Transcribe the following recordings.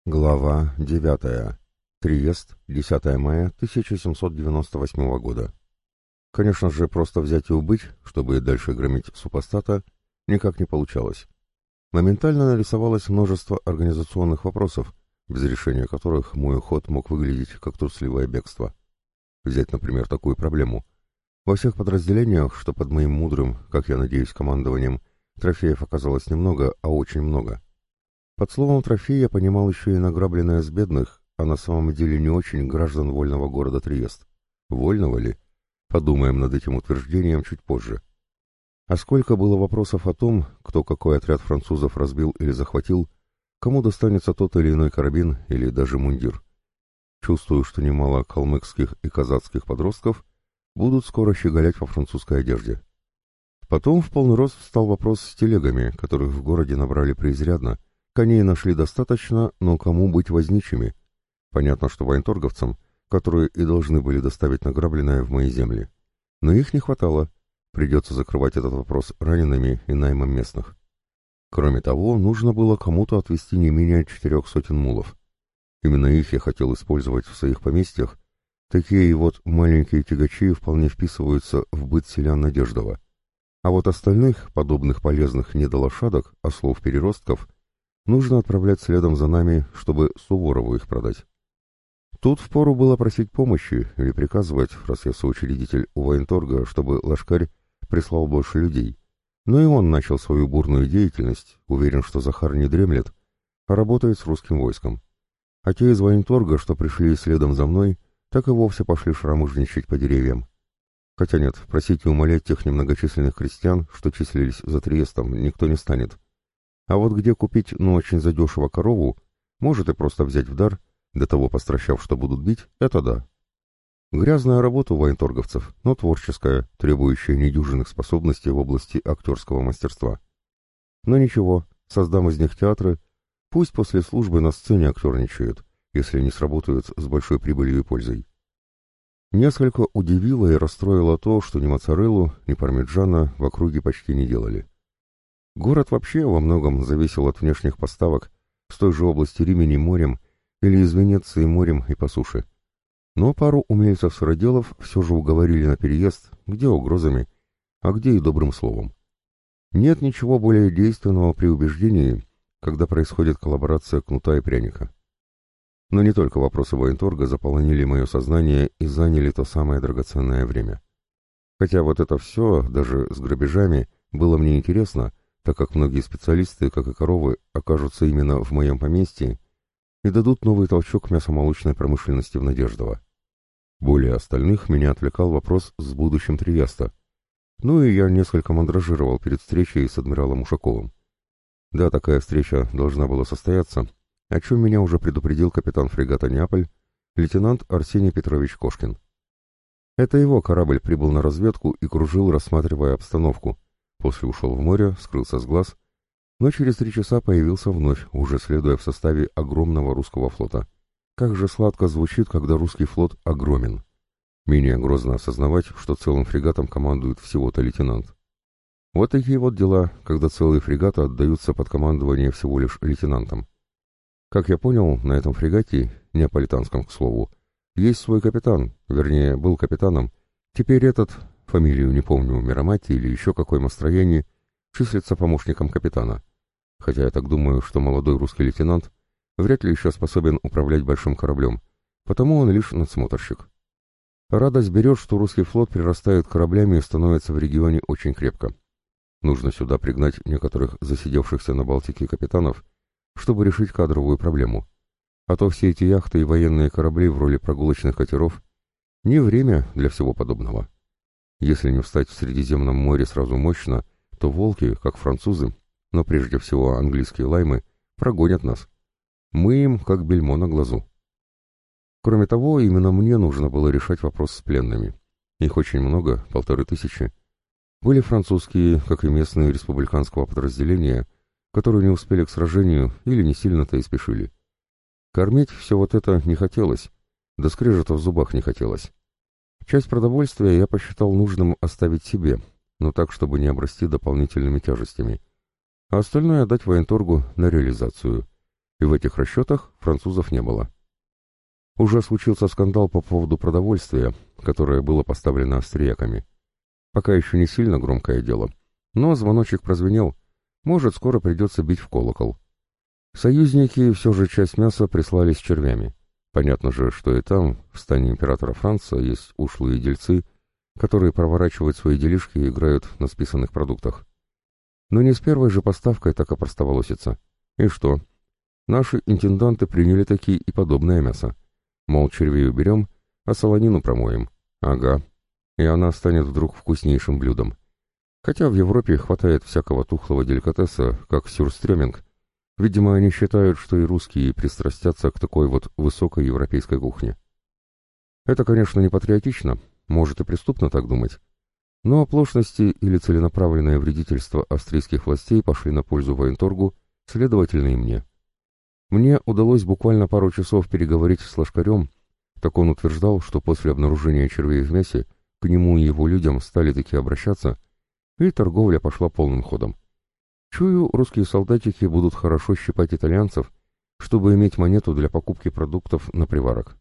Глава 9. Триест, 10 мая 1798 года. Конечно же, просто взять и убыть, чтобы дальше громить супостата, никак не получалось. Моментально нарисовалось множество организационных вопросов, без решения которых мой уход мог выглядеть как трусливое бегство. Взять, например, такую проблему. Во всех подразделениях, что под моим мудрым, как я надеюсь, командованием, трофеев оказалось немного, а очень много. Под словом «трофей» я понимал еще и награбленное с бедных, а на самом деле не очень граждан вольного города Триест. Вольного ли? Подумаем над этим утверждением чуть позже. А сколько было вопросов о том, кто какой отряд французов разбил или захватил, кому достанется тот или иной карабин или даже мундир. Чувствую, что немало калмыцких и казацких подростков будут скоро щеголять во французской одежде. Потом в полный рост встал вопрос с телегами, которых в городе набрали преизрядно. Коней нашли достаточно, но кому быть возничими? Понятно, что военторговцам, которые и должны были доставить награбленное в мои земли. Но их не хватало. Придется закрывать этот вопрос ранеными и наймом местных. Кроме того, нужно было кому-то отвезти не менее 400 мулов. Именно их я хотел использовать в своих поместьях. Такие вот маленькие тягачи вполне вписываются в быт селян Надеждова. А вот остальных, подобных полезных недолошадок, ослов-переростков, нужно отправлять следом за нами, чтобы Суворову их продать. Тут впору было просить помощи или приказывать, раз я соучредитель у военторга, чтобы Лашкарь прислал больше людей. Но и он начал свою бурную деятельность, уверен, что Захар не дремлет, а работает с русским войском. А те из военторга, что пришли следом за мной, так и вовсе пошли шрамужничать по деревьям. Хотя нет, просить и умолять тех немногочисленных крестьян, что числились за Триестом, никто не станет. А вот где купить, очень задешево корову, может и просто взять в дар, до того постращав, что будут бить, это да. Грязная работа у военторговцев, но творческая, требующая недюжинных способностей в области актерского мастерства. Но ничего, создам из них театры, пусть после службы на сцене актерничают, если не сработают с большой прибылью и пользой. Несколько удивило и расстроило то, что ни моцареллу, ни пармиджана в округе почти не делали. Город вообще во многом зависел от внешних поставок с той же области Римени морем или из Венеции морем и по суше. Но пару умельцев-сыроделов все же уговорили на переезд, где угрозами, а где и добрым словом. Нет ничего более действенного при убеждении, когда происходит коллаборация кнута и пряника. Но не только вопросы военторга заполонили мое сознание и заняли то самое драгоценное время. Хотя вот это все, даже с грабежами, было мне интересно, так как многие специалисты, как и коровы, окажутся именно в моем поместье и дадут новый толчок мясомолочной промышленности в Надеждово. Более остальных меня отвлекал вопрос с будущим Триеста. Ну и я несколько мандражировал перед встречей с адмиралом Ушаковым. Да, такая встреча должна была состояться, о чем меня уже предупредил капитан фрегата «Неаполь», лейтенант Арсений Петрович Кошкин. Это его корабль прибыл на разведку и кружил, рассматривая обстановку. После ушел в море, скрылся с глаз, но через 3 часа появился вновь, уже следуя в составе огромного русского флота. Как же сладко звучит, когда русский флот огромен. Менее грозно осознавать, что целым фрегатом командует всего-то лейтенант. Вот такие вот дела, когда целые фрегаты отдаются под командование всего лишь лейтенантам. Как я понял, на этом фрегате, неаполитанском, к слову, есть свой капитан, вернее, был капитаном. Теперь этот, фамилию не помню, Миромати или еще какой настроении, числится помощником капитана. Хотя я так думаю, что молодой русский лейтенант вряд ли еще способен управлять большим кораблем, потому он лишь надсмотрщик. Радость берет, что русский флот прирастает кораблями и становится в регионе очень крепко. Нужно сюда пригнать некоторых засидевшихся на Балтике капитанов, чтобы решить кадровую проблему. А то все эти яхты и военные корабли в роли прогулочных катеров не время для всего подобного. Если не встать в Средиземном море сразу мощно, то волки, как французы, но прежде всего английские лаймы, прогонят нас. Мы им как бельмо на глазу. Кроме того, именно мне нужно было решать вопрос с пленными. Их очень много, 1500. Были французские, как и местные республиканского подразделения, которые не успели к сражению или не сильно-то и спешили. Кормить все вот это не хотелось, да скрежета в зубах не хотелось. Часть продовольствия я посчитал нужным оставить себе, но так, чтобы не обрасти дополнительными тяжестями, а остальное отдать военторгу на реализацию. и в этих расчетах французов не было. Уже случился скандал по поводу продовольствия, которое было поставлено австрияками. Пока еще не сильно громкое дело, но звоночек прозвенел, может, скоро придется бить в колокол. Союзники все же часть мяса прислали с червями. Понятно же, что и там, в стане императора Франца, есть ушлые дельцы, которые проворачивают свои делишки и играют на списанных продуктах. Но не с первой же поставкой так опростоволосится. И что? Наши интенданты приняли такие и подобное мясо. Мол, червей уберем, а солонину промоем. Ага. И она станет вдруг вкуснейшим блюдом. Хотя в Европе хватает всякого тухлого деликатеса, как сюрстрёминг. Видимо, они считают, что и русские пристрастятся к такой вот высокой европейской кухне. Это, конечно, не патриотично, может и преступно так думать. Но оплошности или целенаправленное вредительство австрийских властей пошли на пользу военторгу, следовательно и мне. Мне удалось буквально пару часов переговорить с Лошкарем, так он утверждал, что после обнаружения червей в мясе к нему и его людям стали таки обращаться, и торговля пошла полным ходом. Чую, русские солдатики будут хорошо щипать итальянцев, чтобы иметь монету для покупки продуктов на приварок.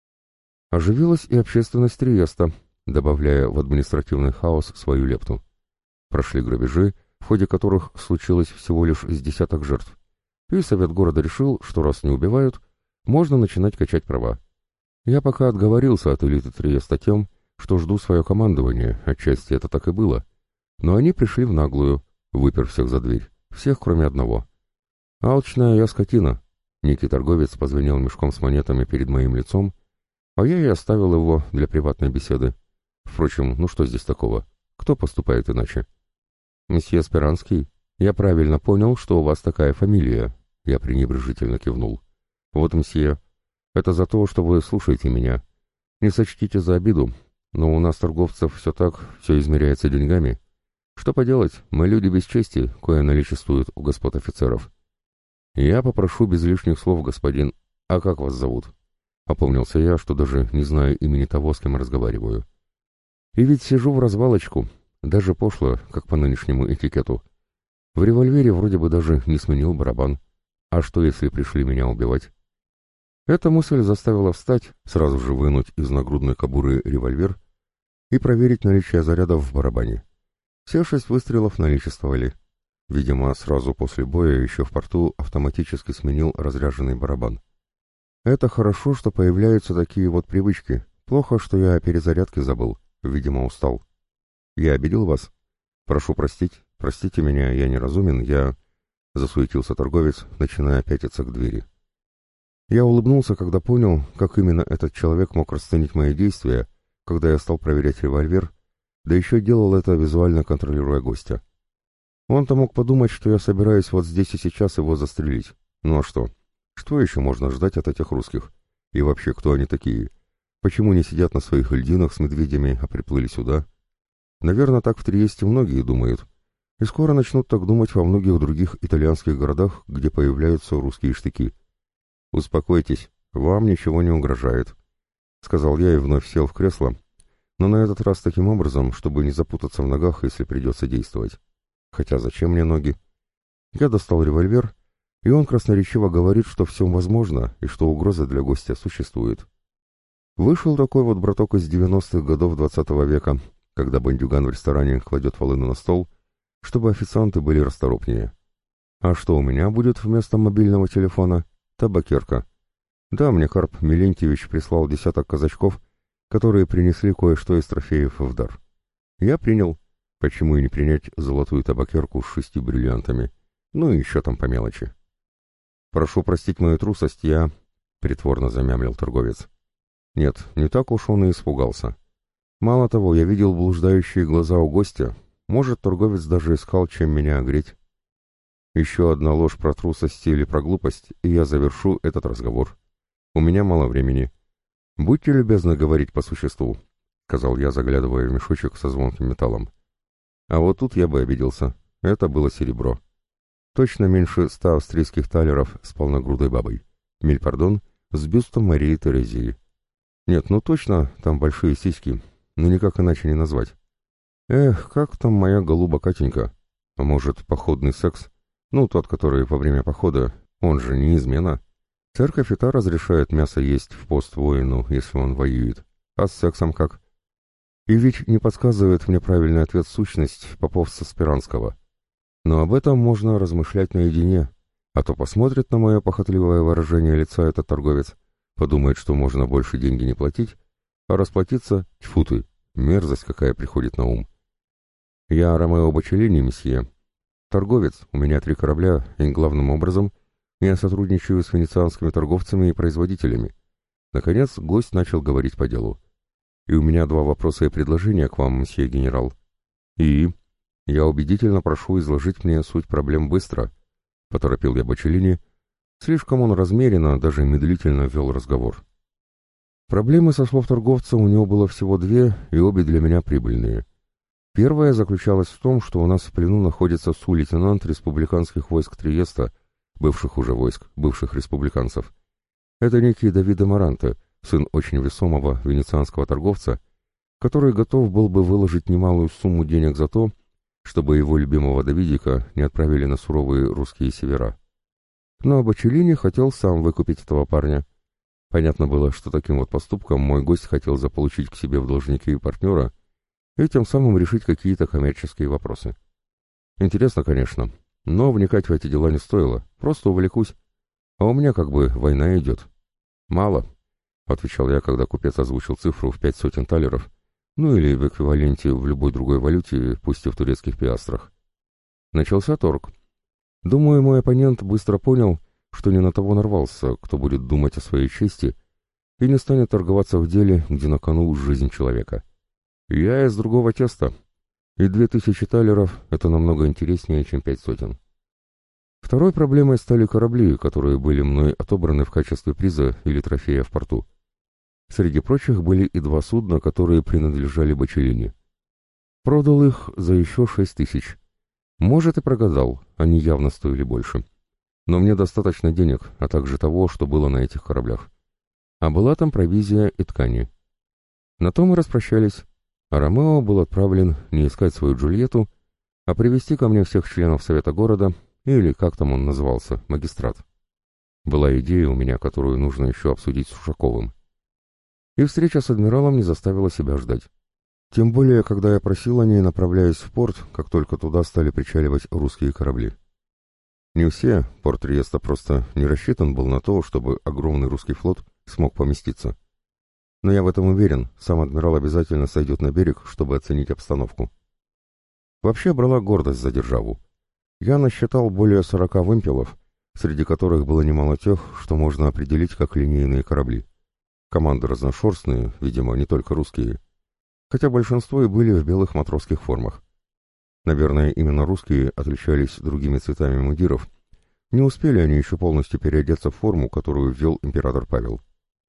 Оживилась и общественность Триеста, добавляя в административный хаос свою лепту. Прошли грабежи, в ходе которых случилось всего лишь с десяток жертв, и совет города решил, что раз не убивают, можно начинать качать права. Я пока отговорился от элиты Триеста тем, что жду свое командование, отчасти это так и было, но они пришли в наглую, выпер всех за дверь, всех кроме одного. Алчная я скотина. Некий торговец позвенел мешком с монетами перед моим лицом, а я и оставил его для приватной беседы. Впрочем, ну что здесь такого? Кто поступает иначе? «Месье Спиранский, я правильно понял, что у вас такая фамилия?» Я пренебрежительно кивнул. «Вот, месье, это за то, что вы слушаете меня. Не сочтите за обиду, но у нас, торговцев, все так, все измеряется деньгами. Что поделать, мы люди без чести, кое наличествуют у господ офицеров. Я попрошу без лишних слов, господин. А как вас зовут?» Опомнился я, что даже не знаю имени того, с кем разговариваю. И ведь сижу в развалочку, даже пошло, как по нынешнему этикету. В револьвере вроде бы даже не сменил барабан. А что, если пришли меня убивать? Эта мысль заставила встать, сразу же вынуть из нагрудной кобуры револьвер и проверить наличие зарядов в барабане. Все 6 выстрелов наличествовали. Видимо, сразу после боя еще в порту автоматически сменил разряженный барабан. Это хорошо, что появляются такие вот привычки. Плохо, что я о перезарядке забыл. Видимо, устал. Я обидел вас? Прошу простить. Простите меня, я неразумен, я... Засуетился торговец, начиная пятиться к двери. Я улыбнулся, когда понял, как именно этот человек мог расценить мои действия, когда я стал проверять револьвер, да еще делал это, визуально контролируя гостя. Он-то мог подумать, что я собираюсь вот здесь и сейчас его застрелить. Ну а что? Что еще можно ждать от этих русских? И вообще, кто они такие? Почему не сидят на своих льдинах с медведями, а приплыли сюда? Наверное, так в Триесте многие думают. И скоро начнут так думать во многих других итальянских городах, где появляются русские штыки. «Успокойтесь, вам ничего не угрожает», — сказал я и вновь сел в кресло, но на этот раз таким образом, чтобы не запутаться в ногах, если придется действовать. Хотя зачем мне ноги? Я достал револьвер, и он красноречиво говорит, что все возможно и что угроза для гостя существует. Вышел такой вот браток из 90-х годов 20-го века, когда бандюган в ресторане кладет волыну на стол, чтобы официанты были расторопнее. А что у меня будет вместо мобильного телефона? Табакерка. Да, мне Карп Милентьевич прислал десяток казачков, которые принесли кое-что из трофеев в дар. Я принял. Почему и не принять золотую табакерку с 6 бриллиантами? Ну и еще там по мелочи. «Прошу простить мою трусость, я...» — притворно замямлил торговец. Нет, не так уж он и испугался. Мало того, я видел блуждающие глаза у гостя. Может, торговец даже искал, чем меня огреть. Еще одна ложь про трусость или про глупость, и я завершу этот разговор. У меня мало времени. Будьте любезны говорить по существу, — сказал я, заглядывая в мешочек со звонким металлом. А вот тут я бы обиделся. Это было серебро. Точно меньше 100 австрийских талеров с полногрудой бабой. Мильпардон с бюстом Марии Терезии. Нет, ну точно, там большие сиськи, но никак иначе не назвать. Эх, как там моя голуба Катенька? А может, походный секс? Ну, тот, который во время похода, Он же не измена. Церковь и та разрешает мясо есть в пост воину, если он воюет. А с сексом как? И ведь не подсказывает мне правильный ответ сущность поповца Спиранского. Но об этом можно размышлять наедине, а то посмотрит на мое похотливое выражение лица этот торговец, подумает, что можно больше деньги не платить, а расплатиться, тьфу ты, мерзость какая приходит на ум. Я Ромео Бочеллини, месье. Торговец, у меня 3 корабля, и главным образом я сотрудничаю с венецианскими торговцами и производителями. Наконец, гость начал говорить по делу. И у меня 2 вопроса и предложения к вам, мсье генерал. И я убедительно прошу изложить мне суть проблем быстро, поторопил я Бочеллини. Слишком он размеренно, даже медлительно вел разговор. Проблемы, со слов торговца, у него было всего 2, и обе для меня прибыльные. Первая заключалась в том, что у нас в плену находится су-лейтенант республиканских войск Триеста, бывших уже войск, бывших республиканцев. Это некий Давидо Маранте, сын очень весомого венецианского торговца, который готов был бы выложить немалую сумму денег за то, чтобы его любимого Давидика не отправили на суровые русские севера. Но Бочеллини хотел сам выкупить этого парня. Понятно было, что таким вот поступком мой гость хотел заполучить к себе в должники партнера и тем самым решить какие-то коммерческие вопросы. Интересно, конечно, но вникать в эти дела не стоило, просто увлекусь. А у меня как бы война идет. Мало, — отвечал я, когда купец озвучил цифру в 500 талеров, ну или в эквиваленте в любой другой валюте, пусть и в турецких пиастрах. Начался торг. Думаю, мой оппонент быстро понял, что не на того нарвался, кто будет думать о своей чести и не станет торговаться в деле, где на кону жизнь человека. Я из другого теста, и 2000 талеров — это намного интереснее, чем 500. Второй проблемой стали корабли, которые были мной отобраны в качестве приза или трофея в порту. Среди прочих были и 2 судна, которые принадлежали Бочеллини. Продал их за еще 6000. Может, и прогадал, они явно стоили больше. Но мне достаточно денег, а также того, что было на этих кораблях. А была там провизия и ткани. На то мы распрощались, а Ромео был отправлен не искать свою Джульетту, а привести ко мне всех членов Совета города, или, как там он назывался, магистрат. Была идея у меня, которую нужно еще обсудить с Ушаковым. И встреча с адмиралом не заставила себя ждать. Тем более, когда я просил о ней, направляясь в порт, как только туда стали причаливать русские корабли. Не все, порт Триеста просто не рассчитан был на то, чтобы огромный русский флот смог поместиться. Но я в этом уверен, сам адмирал обязательно сойдет на берег, чтобы оценить обстановку. Вообще брала гордость за державу. Я насчитал более 40 вымпелов, среди которых было немало тех, что можно определить как линейные корабли. Команды разношерстные, видимо, не только русские, хотя большинство и были в белых матросских формах. Наверное, именно русские отличались другими цветами мундиров. Не успели они еще полностью переодеться в форму, которую ввел император Павел.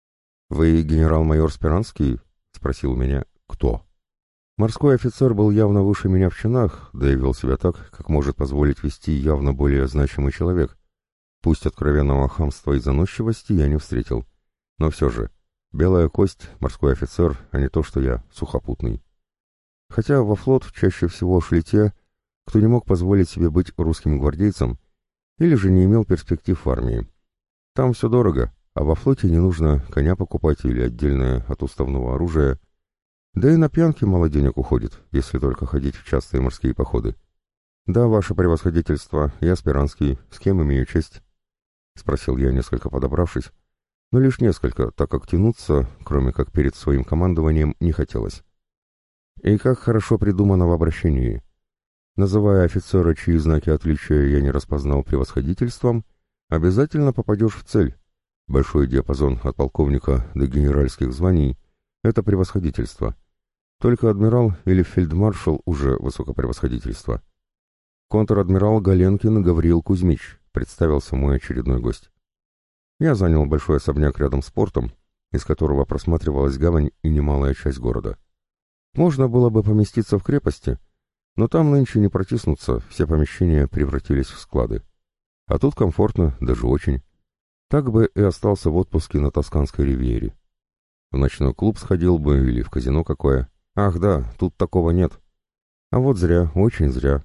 «Вы генерал-майор Спиранский?» — спросил меня. «Кто?» Морской офицер был явно выше меня в чинах, да и вел себя так, как может позволить вести явно более значимый человек. Пусть откровенного хамства и заносчивости я не встретил, но все же, белая кость, морской офицер, а не то, что я, сухопутный. Хотя во флот чаще всего шли те, кто не мог позволить себе быть русским гвардейцем или же не имел перспектив в армии. Там все дорого, а во флоте не нужно коня покупать или отдельное от уставного оружия, да и на пьянки мало денег уходит, если только ходить в частые морские походы. «Да, ваше превосходительство, я Спиранский, с кем имею честь?» — спросил я, несколько подобравшись, но лишь несколько, так как тянуться, кроме как перед своим командованием, не хотелось. И как хорошо придумано в обращении. Называя офицера, чьи знаки отличия я не распознал превосходительством, обязательно попадешь в цель. Большой диапазон от полковника до генеральских званий — это превосходительство. Только адмирал или фельдмаршал уже высокопревосходительство. Контр-адмирал Галенкин Гавриил Кузьмич, представился мой очередной гость. Я занял большой особняк рядом с портом, из которого просматривалась гавань и немалая часть города. Можно было бы поместиться в крепости, но там нынче не протиснуться, все помещения превратились в склады. А тут комфортно, даже очень. Так бы и остался в отпуске на Тосканской ривьере. В ночной клуб сходил бы или в казино какое. Ах да, тут такого нет. А вот зря, очень зря.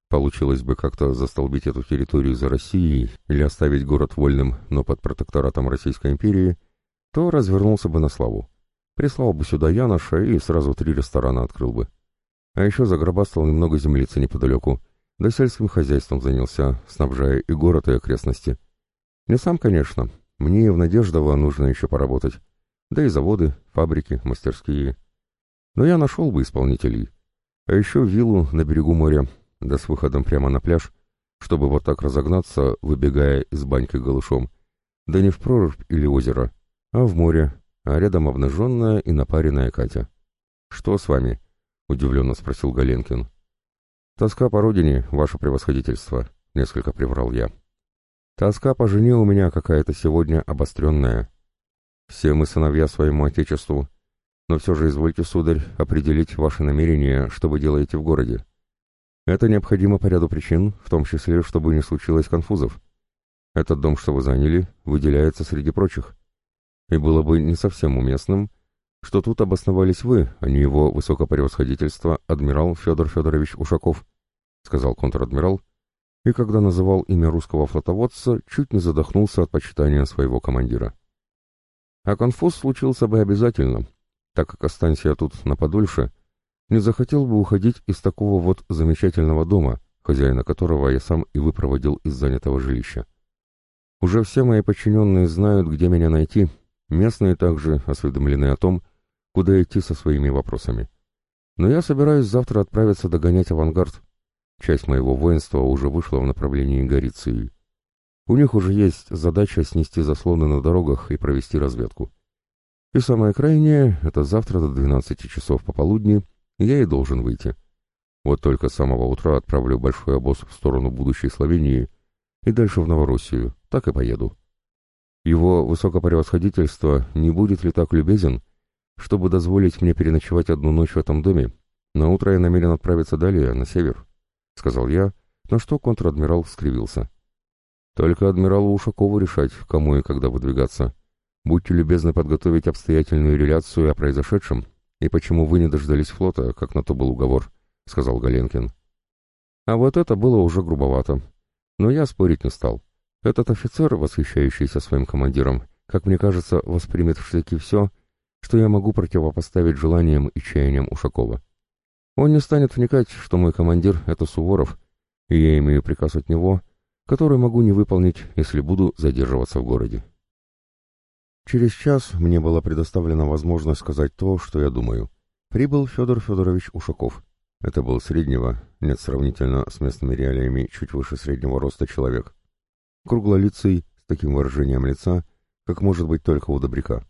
Получилось бы как-то застолбить эту территорию за Россией или оставить город вольным, но под протекторатом Российской империи, то развернулся бы на славу. Прислал бы сюда Яноша и сразу 3 ресторана открыл бы. А еще загробастал немного землицы неподалеку, да сельским хозяйством занялся, снабжая и город, и окрестности. Не сам, конечно, мне и в Надеждово нужно еще поработать, да и заводы, фабрики, мастерские. Но я нашел бы исполнителей. А еще виллу на берегу моря, да с выходом прямо на пляж, чтобы вот так разогнаться, выбегая из баньки голышом, да не в прорубь или озеро, а в море, а рядом обнаженная и напаренная Катя. «Что с вами?» — удивленно спросил Галенкин. «Тоска по родине, ваше превосходительство», — несколько приврал я. «Тоска по жене у меня какая-то сегодня обостренная. Все мы сыновья своему отечеству, но все же извольте, сударь, определить ваши намерения, что вы делаете в городе. Это необходимо по ряду причин, в том числе, чтобы не случилось конфузов. Этот дом, что вы заняли, выделяется среди прочих. И было бы не совсем уместным, что тут обосновались вы, а не его высокопревосходительство адмирал Федор Федорович Ушаков», — сказал контр-адмирал, и когда называл имя русского флотоводца, чуть не задохнулся от почитания своего командира. А конфуз случился бы обязательно, так как, останься я тут на подольше, не захотел бы уходить из такого вот замечательного дома, хозяина которого я сам и выпроводил из занятого жилища. Уже все мои подчиненные знают, где меня найти. Местные также осведомлены о том, куда идти со своими вопросами. Но я собираюсь завтра отправиться догонять авангард. Часть моего воинства уже вышла в направлении Гориции. У них уже есть задача снести заслоны на дорогах и провести разведку. И самое крайнее, это завтра до 12 часов пополудни я и должен выйти. Вот только с самого утра отправлю большой обоз в сторону будущей Словении и дальше в Новороссию, так и поеду. Его высокопревосходительство не будет ли так любезен, чтобы дозволить мне переночевать одну ночь в этом доме? На утро я намерен отправиться далее, на север, — сказал я, на что контр-адмирал скривился. Только адмиралу Ушакову решать, кому и когда выдвигаться. Будьте любезны подготовить обстоятельную реляцию о произошедшем и почему вы не дождались флота, как на то был уговор, — сказал Галенкин. А вот это было уже грубовато. Но я спорить не стал. Этот офицер, восхищающийся своим командиром, как мне кажется, воспримет в штыки все, что я могу противопоставить желаниям и чаяниям Ушакова. Он не станет вникать, что мой командир — это Суворов, и я имею приказ от него, который могу не выполнить, если буду задерживаться в городе. Через час мне была предоставлена возможность сказать то, что я думаю. Прибыл Федор Федорович Ушаков. Это был среднего, нет, сравнительно с местными реалиями, чуть выше среднего роста человек. Круглолицый, с таким выражением лица, как может быть только у добряка.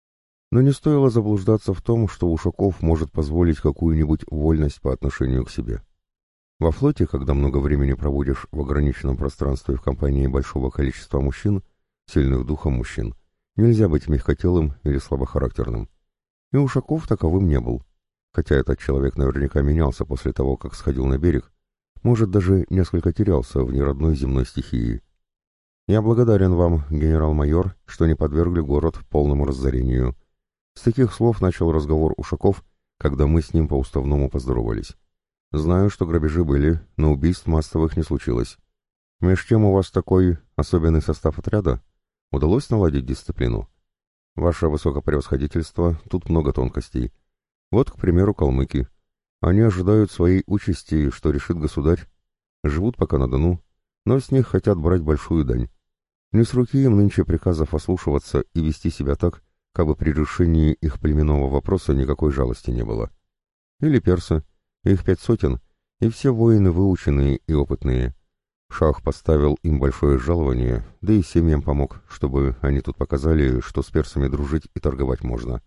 Но не стоило заблуждаться в том, что Ушаков может позволить какую-нибудь вольность по отношению к себе. Во флоте, когда много времени проводишь в ограниченном пространстве в компании большого количества мужчин, сильных духом мужчин, нельзя быть мягкотелым или слабохарактерным. И Ушаков таковым не был. Хотя этот человек наверняка менялся после того, как сходил на берег, может, даже несколько терялся в неродной земной стихии. «Я благодарен вам, генерал-майор, что не подвергли город полному разорению». С таких слов начал разговор Ушаков, когда мы с ним по-уставному поздоровались. «Знаю, что грабежи были, но убийств массовых не случилось. Меж тем у вас такой особенный состав отряда. Удалось наладить дисциплину? Ваше высокопревосходительство, тут много тонкостей. Вот, к примеру, калмыки. Они ожидают своей участи, что решит государь. Живут пока на Дону, но с них хотят брать большую дань. Не с руки им нынче приказов ослушиваться и вести себя так, как бы при решении их племенного вопроса никакой жалости не было. Или персы, их 500, и все воины выученные и опытные. Шах поставил им большое жалование, да и семьям помог, чтобы они тут показали, что с персами дружить и торговать можно.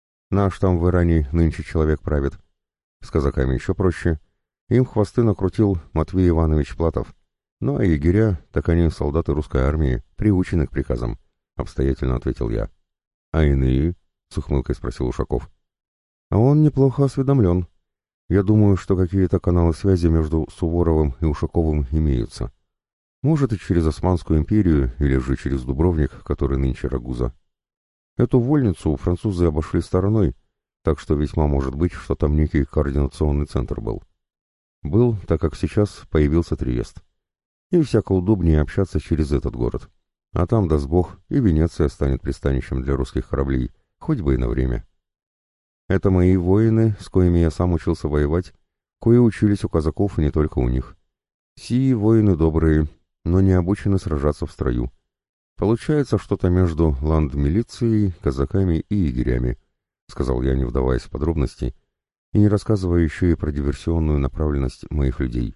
Наш там в Иране нынче человек правит. С казаками еще проще. Им хвосты накрутил Матвей Иванович Платов. Ну а егеря, так они солдаты русской армии, приучены к приказам, — обстоятельно ответил я. — А иные? — с ухмылкой спросил Ушаков. — А он неплохо осведомлен. Я думаю, что какие-то каналы связи между Суворовым и Ушаковым имеются. Может, и через Османскую империю, или же через Дубровник, который нынче Рагуза. Эту вольницу французы обошли стороной, так что весьма может быть, что там некий координационный центр был. Был, так как сейчас появился Триест. И всяко удобнее общаться через этот город. А там, даст Бог, и Венеция станет пристанищем для русских кораблей, хоть бы и на время. Это мои воины, с коими я сам учился воевать, кои учились у казаков и не только у них. Сии воины добрые, но не обучены сражаться в строю. Получается что-то между ландмилицией, казаками и егерями, сказал я, не вдаваясь в подробности, и не рассказывая еще и про диверсионную направленность моих людей.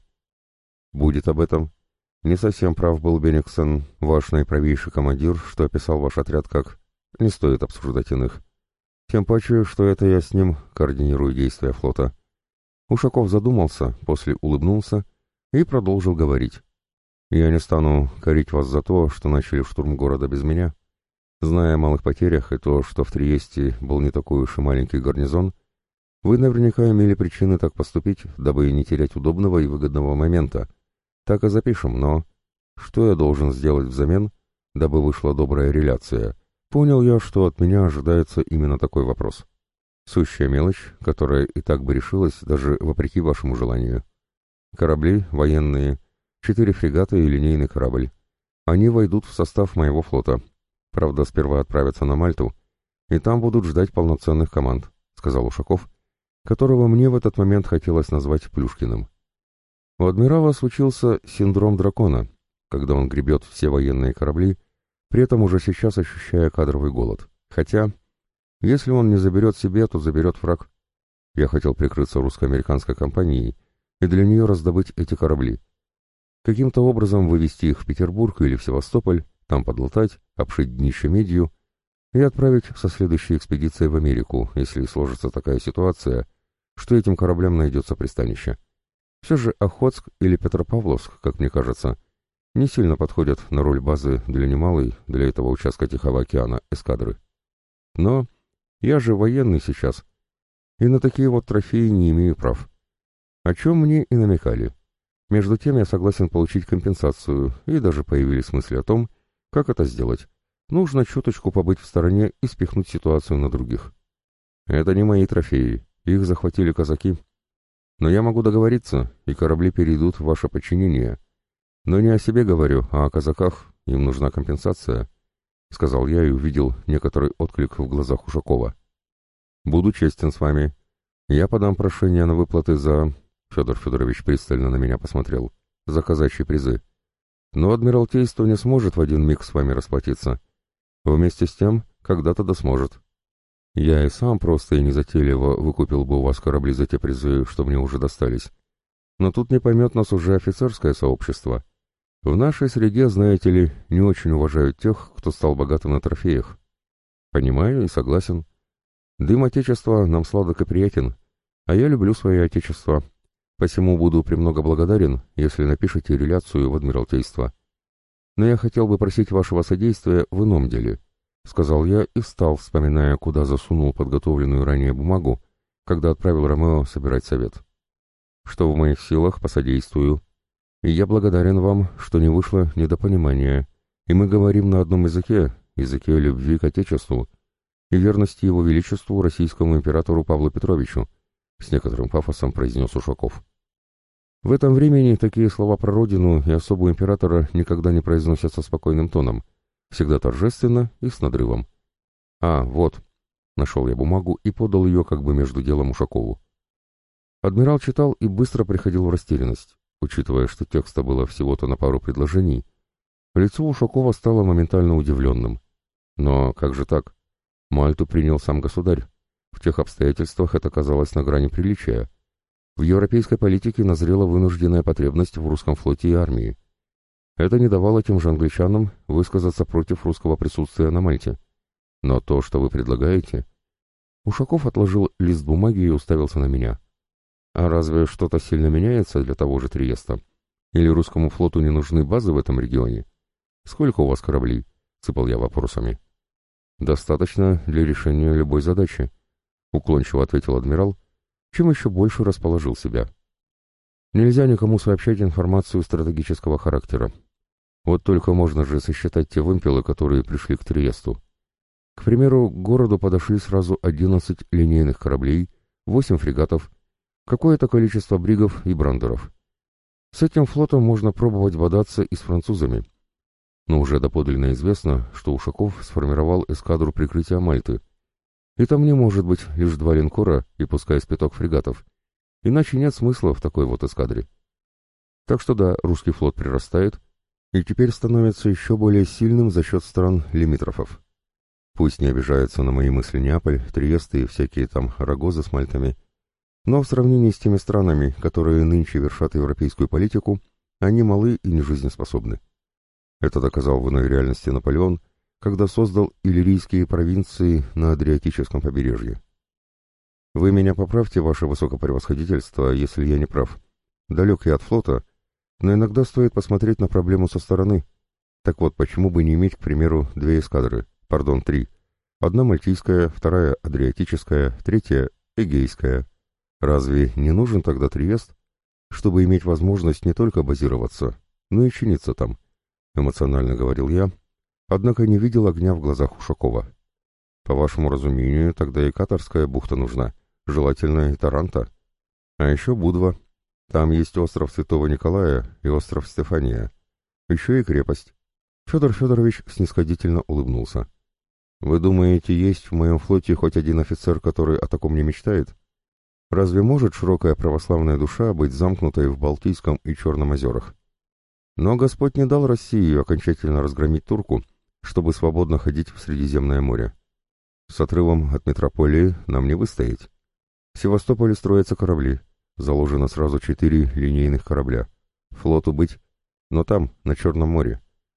Будет об этом. Не совсем прав был Бениксон, ваш наиправейший командир, что описал ваш отряд как «не стоит обсуждать иных». Тем паче, что это я с ним координирую действия флота. Ушаков задумался, после улыбнулся и продолжил говорить. Я не стану корить вас за то, что начали штурм города без меня. Зная о малых потерях и то, что в Триесте был не такой уж и маленький гарнизон, вы наверняка имели причины так поступить, дабы не терять удобного и выгодного момента. Так и запишем, но... Что я должен сделать взамен, дабы вышла добрая реляция? Понял я, что от меня ожидается именно такой вопрос. Сущая мелочь, которая и так бы решилась, даже вопреки вашему желанию. Корабли, военные, 4 фрегата и линейный корабль. Они войдут в состав моего флота. Правда, сперва отправятся на Мальту, и там будут ждать полноценных команд, сказал Ушаков, которого мне в этот момент хотелось назвать Плюшкиным. У адмирала случился синдром дракона, когда он гребет все военные корабли, при этом уже сейчас ощущая кадровый голод. Хотя, если он не заберет себе, то заберет враг. Я хотел прикрыться русско-американской компанией и для нее раздобыть эти корабли. Каким-то образом вывести их в Петербург или в Севастополь, там подлатать, обшить днище медью и отправить со следующей экспедицией в Америку, если сложится такая ситуация, что этим кораблям найдется пристанище. Все же Охотск или Петропавловск, как мне кажется, не сильно подходят на роль базы для немалой, для этого участка Тихого океана, эскадры. Но я же военный сейчас, и на такие вот трофеи не имею прав. О чем мне и намекали. Между тем я согласен получить компенсацию, и даже появились мысли о том, как это сделать. Нужно чуточку побыть в стороне и спихнуть ситуацию на других. Это не мои трофеи, их захватили казаки. Но я могу договориться, и корабли перейдут в ваше подчинение. Но не о себе говорю, а о казаках, им нужна компенсация, сказал я и увидел некоторый отклик в глазах Ушакова. Буду честен с вами. Я подам прошение на выплаты за... Федор Федорович пристально на меня посмотрел. За казачьи призы. Но Адмиралтейство не сможет в один миг с вами расплатиться. Вместе с тем, когда-то да сможет. Я и сам просто и незатейливо выкупил бы у вас корабли за те призы, что мне уже достались. Но тут не поймет нас уже офицерское сообщество. В нашей среде, знаете ли, не очень уважают тех, кто стал богатым на трофеях. Понимаю и согласен. Дым Отечества нам сладок и приятен, а я люблю свое Отечество. Посему буду премного благодарен, если напишете реляцию в Адмиралтейство. Но я хотел бы просить вашего содействия в ином деле. — сказал я и встал, вспоминая, куда засунул подготовленную ранее бумагу, когда отправил Ромео собирать совет. «Что в моих силах, посодействую. И я благодарен вам, что не вышло недопонимания, и мы говорим на одном языке, языке любви к Отечеству и верности его величеству российскому императору Павлу Петровичу», — с некоторым пафосом произнес Ушаков. В этом времени такие слова про родину и особу императора никогда не произносятся спокойным тоном, всегда торжественно и с надрывом. «А, вот», — нашел я бумагу и подал ее как бы между делом Ушакову. Адмирал читал и быстро приходил в растерянность, учитывая, что текста было всего-то на пару предложений. Лицо Ушакова стало моментально удивленным. Но как же так? Мальту принял сам государь. В тех обстоятельствах это казалось на грани приличия. В европейской политике назрела вынужденная потребность в русском флоте и армии. Это не давало тем же англичанам высказаться против русского присутствия на Мальте. Но то, что вы предлагаете... Ушаков отложил лист бумаги и уставился на меня. А разве что-то сильно меняется для того же Триеста? Или русскому флоту не нужны базы в этом регионе? Сколько у вас кораблей? Сыпал я вопросами. Достаточно для решения любой задачи, уклончиво ответил адмирал, чем еще больше расположил себя. Нельзя никому сообщать информацию стратегического характера. Вот только можно же сосчитать те вымпелы, которые пришли к Триесту. К примеру, к городу подошли сразу 11 линейных кораблей, 8 фрегатов, какое-то количество бригов и брандеров. С этим флотом можно пробовать бодаться и с французами. Но уже доподлинно известно, что Ушаков сформировал эскадру прикрытия Мальты. И там не может быть лишь 2 линкора и пускай с 5 фрегатов. Иначе нет смысла в такой вот эскадре. Так что да, русский флот прирастает, и теперь становится еще более сильным за счет стран лимитрофов. Пусть не обижаются на мои мысли Неаполь, Триест и всякие там рогозы с Мальтами, но в сравнении с теми странами, которые нынче вершат европейскую политику, они малы и не жизнеспособны. Это доказал в иной реальности Наполеон, когда создал иллирийские провинции на Адриатическом побережье. Вы меня поправьте, ваше высокопревосходительство, если я не прав. Далек я от флота, но иногда стоит посмотреть на проблему со стороны. Так вот, почему бы не иметь, к примеру, 2 эскадры, 3. Одна мальтийская, 2 адриатическая, 3 эгейская. Разве не нужен тогда Триест, чтобы иметь возможность не только базироваться, но и чиниться там? Эмоционально говорил я, однако не видел огня в глазах Ушакова. По вашему разумению, тогда и Катарская бухта нужна, желательно и Таранто. А еще Будва. Там есть остров Святого Николая и остров Стефания. Еще и крепость. Федор Федорович снисходительно улыбнулся. Вы думаете, есть в моем флоте хоть один офицер, который о таком не мечтает? Разве может широкая православная душа быть замкнутой в Балтийском и Черном озерах? Но Господь не дал России окончательно разгромить турку, чтобы свободно ходить в Средиземное море. С отрывом от метрополии нам не выстоять. В Севастополе строятся корабли. Заложено сразу 4 линейных корабля. Флоту быть, но там, на Черном море.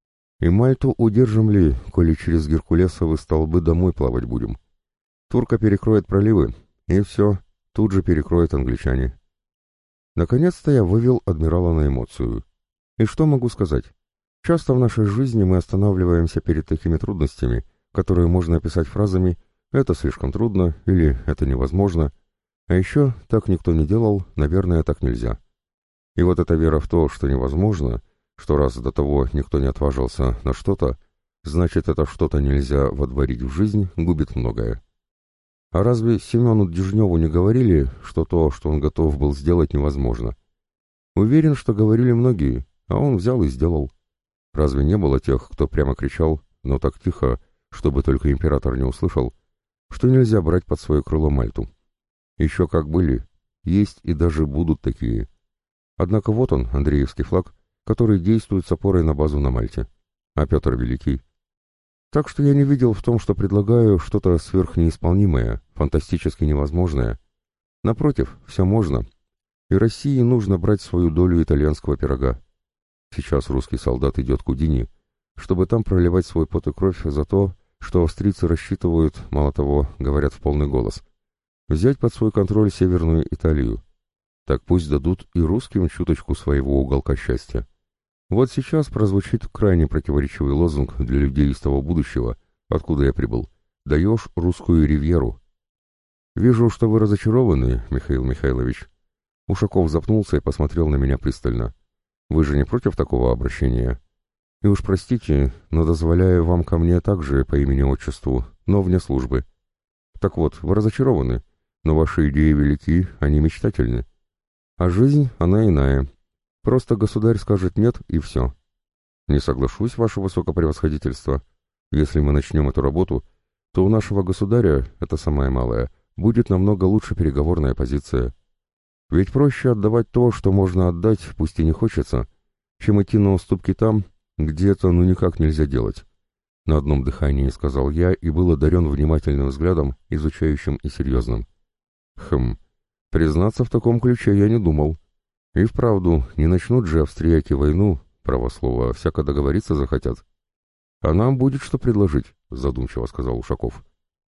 И Мальту удержим ли, коли через Геркулесовы столбы домой плавать будем? Турка перекроет проливы, и все, тут же перекроют англичане. Наконец-то я вывел адмирала на эмоцию. И что могу сказать? Часто в нашей жизни мы останавливаемся перед такими трудностями, которые можно описать фразами «это слишком трудно» или «это невозможно». А еще так никто не делал, наверное, так нельзя. И вот эта вера в то, что невозможно, что раз до того никто не отважился на что-то, значит, это что-то нельзя водворить в жизнь, губит многое. А разве Семену Дежневу не говорили, что то, что он готов был сделать, невозможно? Уверен, что говорили многие, а он взял и сделал. Разве не было тех, кто прямо кричал, но так тихо, чтобы только император не услышал, что нельзя брать под свое крыло Мальту? Еще как были, есть и даже будут такие. Однако вот он, Андреевский флаг, который действует с опорой на базу на Мальте. А Петр Великий. Так что я не видел в том, что предлагаю, что-то сверхнеисполнимое, фантастически невозможное. Напротив, все можно. И России нужно брать свою долю итальянского пирога. Сейчас русский солдат идет к Удини, чтобы там проливать свой пот и кровь за то, что австрийцы рассчитывают, мало того, говорят в полный голос, взять под свой контроль Северную Италию. Так пусть дадут и русским чуточку своего уголка счастья. Вот сейчас прозвучит крайне противоречивый лозунг для людей из того будущего, откуда я прибыл. «Даешь русскую ривьеру». «Вижу, что вы разочарованы, Михаил Михайлович». Ушаков запнулся и посмотрел на меня пристально. «Вы же не против такого обращения? И уж простите, но дозволяю вам ко мне также по имени-отчеству, но вне службы. Так вот, вы разочарованы, но ваши идеи велики, они мечтательны. А жизнь, она иная. Просто государь скажет «нет» и все. Не соглашусь, ваше высокопревосходительство. Если мы начнем эту работу, то у нашего государя, это самое малое, будет намного лучше переговорная позиция. Ведь проще отдавать то, что можно отдать, пусть и не хочется, чем идти на уступки там, где это ну никак нельзя делать. На одном дыхании сказал я и был одарен внимательным взглядом, изучающим и серьезным. Признаться, в таком ключе я не думал. И вправду, не начнут же австрияки войну, право слово, всяко договориться захотят. А нам будет что предложить, задумчиво сказал Ушаков.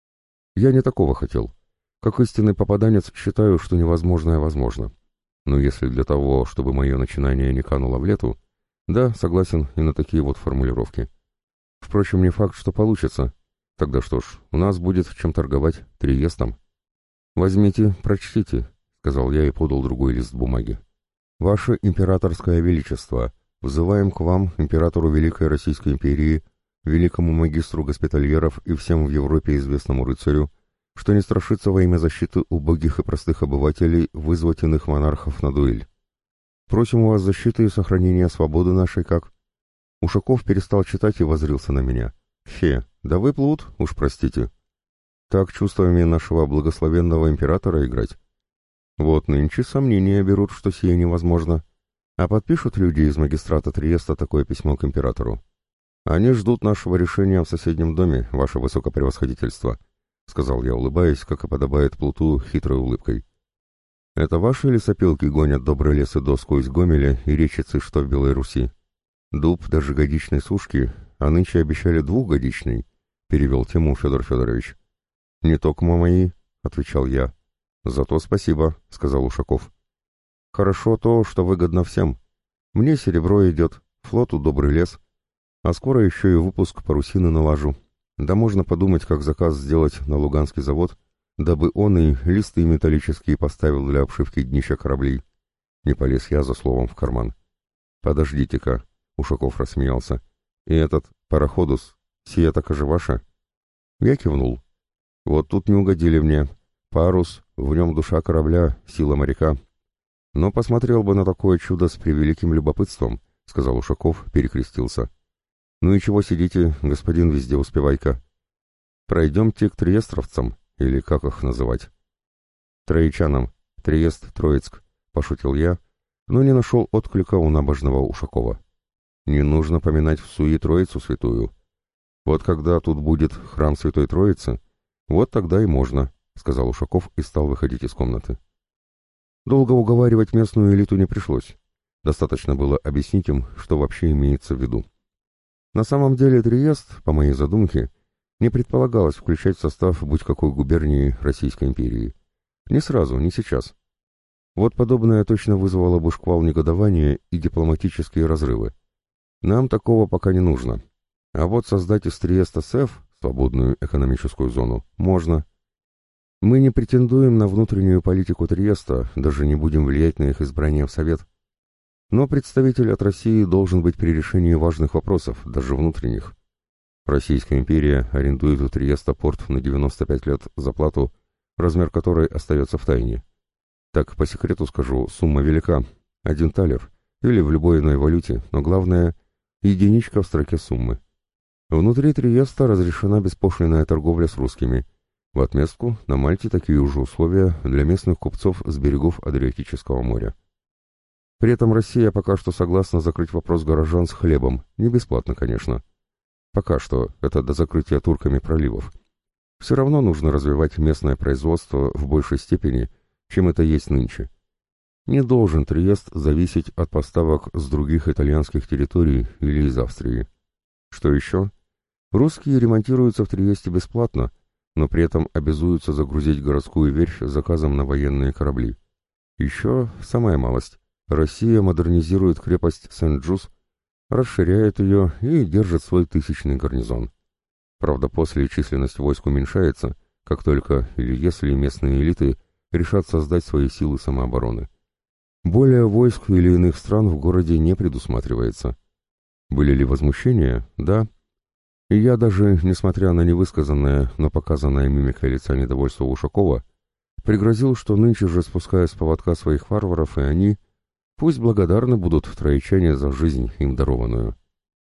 Я не такого хотел. Как истинный попаданец считаю, что невозможное возможно. Но если для того, чтобы мое начинание не кануло в лету, да, согласен и на такие вот формулировки. Впрочем, не факт, что получится. Тогда что ж, у нас будет чем торговать Триестом. «Возьмите, прочтите», — сказал я и подал другой лист бумаги. «Ваше императорское величество, взываем к вам, императору Великой Российской империи, великому магистру госпитальеров и всем в Европе известному рыцарю, что не страшится во имя защиты убогих и простых обывателей вызвать иных монархов на дуэль. Просим у вас защиты и сохранения свободы нашей как...» Ушаков перестал читать и воззрился на меня. «Фе, да вы плут, уж простите. Так чувствами нашего благословенного императора играть? Вот нынче сомнения берут, что сие невозможно. А подпишут люди из магистрата Триеста такое письмо к императору. Они ждут нашего решения в соседнем доме, ваше высокопревосходительство», — сказал я, улыбаясь, как и подобает плуту, хитрой улыбкой. «Это ваши лесопилки гонят добрый лес и доску из Гомеля и речицы, что в Белой Руси? Дуб даже годичной сушки, а нынче обещали двухгодичный», — перевел тему Федор Федорович. «Не токмо мои», — отвечал я. «Зато спасибо», — сказал Ушаков. «Хорошо то, что выгодно всем. Мне серебро идет, флоту добрый лес, а скоро еще и выпуск парусины налажу. Да можно подумать, как заказ сделать на Луганский завод, дабы он и листы металлические поставил для обшивки днища кораблей». Не полез я за словом в карман. «Подождите-ка», — Ушаков рассмеялся. «И этот пароходус, сия так же ваша?» Я кивнул. «Вот тут не угодили мне. Парус, в нем душа корабля, сила моряка. Но посмотрел бы на такое чудо с превеликим любопытством», — сказал Ушаков, перекрестился. «Ну и чего сидите, господин везде успевайка? Пройдемте к триестровцам, или как их называть?» «Троичанам, Триест, Троицк», — пошутил я, но не нашел отклика у набожного Ушакова. «Не нужно поминать в суе Троицу святую. Вот когда тут будет храм Святой Троицы, вот тогда и можно», — сказал Ушаков и стал выходить из комнаты. Долго уговаривать местную элиту не пришлось. Достаточно было объяснить им, что вообще имеется в виду. На самом деле Триест, по моей задумке, не предполагалось включать в состав будь какой губернии Российской империи. Не сразу, не сейчас. Вот подобное точно вызвало бы шквал негодования и дипломатические разрывы. Нам такого пока не нужно. А вот создать из Триеста СЭФ, свободную экономическую зону, можно. Мы не претендуем на внутреннюю политику Триеста, даже не будем влиять на их избрание в Совет. Но представитель от России должен быть при решении важных вопросов, даже внутренних. Российская империя арендует у Триеста порт на 95 лет за плату, размер которой остается в тайне. Так, по секрету скажу, сумма велика, 1 талер, или в любой иной валюте, но главное — единичка в строке суммы. Внутри Триеста разрешена беспошлинная торговля с русскими. В отместку на Мальте такие же условия для местных купцов с берегов Адриатического моря. При этом Россия пока что согласна закрыть вопрос горожан с хлебом, не бесплатно, конечно. Пока что, это до закрытия турками проливов. Все равно нужно развивать местное производство в большей степени, чем это есть нынче. Не должен Триест зависеть от поставок с других итальянских территорий или из Австрии. Что еще? Русские ремонтируются в Триесте бесплатно, но при этом обязуются загрузить городскую верфь заказом на военные корабли. Еще самая малость. Россия модернизирует крепость Сент-Джус, расширяет ее и держит свой 1000-ный гарнизон. Правда, после численность войск уменьшается, как только или если местные элиты решат создать свои силы самообороны. Более войск или иных стран в городе не предусматривается. Были ли возмущения? Да. И я даже, несмотря на невысказанное, но показанное мимикой лица недовольство Ушакова, пригрозил, что нынче же спуская с поводка своих варваров, и они, пусть благодарны будут троичане за жизнь им дарованную.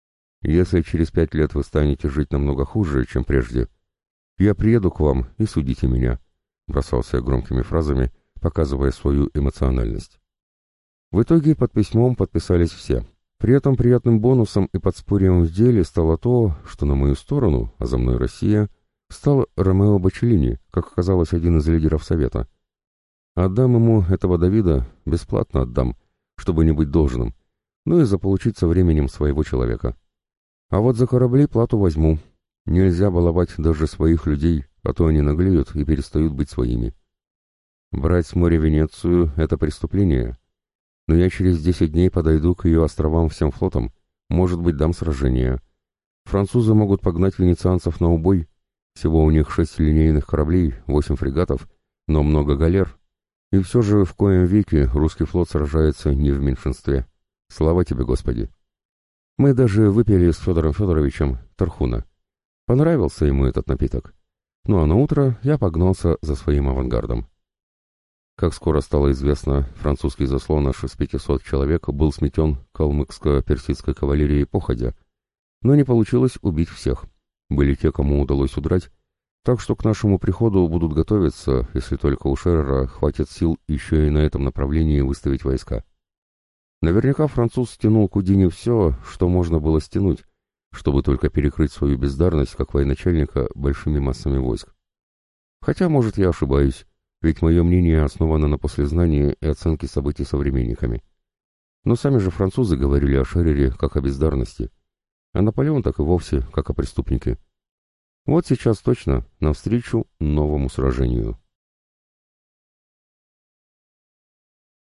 Если через 5 лет вы станете жить намного хуже, чем прежде, я приеду к вам и судите меня, бросался громкими фразами, показывая свою эмоциональность. В итоге под письмом подписались все. При этом приятным бонусом и подспорьем в деле стало то, что на мою сторону, а за мной Россия, стал Ромео Бачеллини, как оказалось, один из лидеров Совета. Отдам ему этого Давида, бесплатно отдам, чтобы не быть должным, ну и заполучить со временем своего человека. А вот за корабли плату возьму. Нельзя баловать даже своих людей, а то они наглеют и перестают быть своими. Брать с моря Венецию — это преступление. Но я через 10 дней подойду к ее островам всем флотом, может быть, дам сражение. Французы могут погнать венецианцев на убой. Всего у них 6 линейных кораблей, 8 фрегатов, но много галер. И все же в коем веке русский флот сражается не в меньшинстве. Слава тебе, Господи! Мы даже выпили с Федором Федоровичем тархуна. Понравился ему этот напиток. Ну а на утро я погнался за своим авангардом. Как скоро стало известно, французский заслон аж из 500 человек был сметен калмыцко-персидской кавалерией походя, но не получилось убить всех. Были те, кому удалось удрать, так что к нашему приходу будут готовиться, если только у Шерера хватит сил еще и на этом направлении выставить войска. Наверняка француз стянул к Удине все, что можно было стянуть, чтобы только перекрыть свою бездарность как военачальника большими массами войск. Хотя, может, я ошибаюсь, ведь мое мнение основано на послезнании и оценке событий современниками. Но сами же французы говорили о Шерере как о бездарности, а Наполеон так и вовсе как о преступнике. Вот сейчас точно навстречу новому сражению.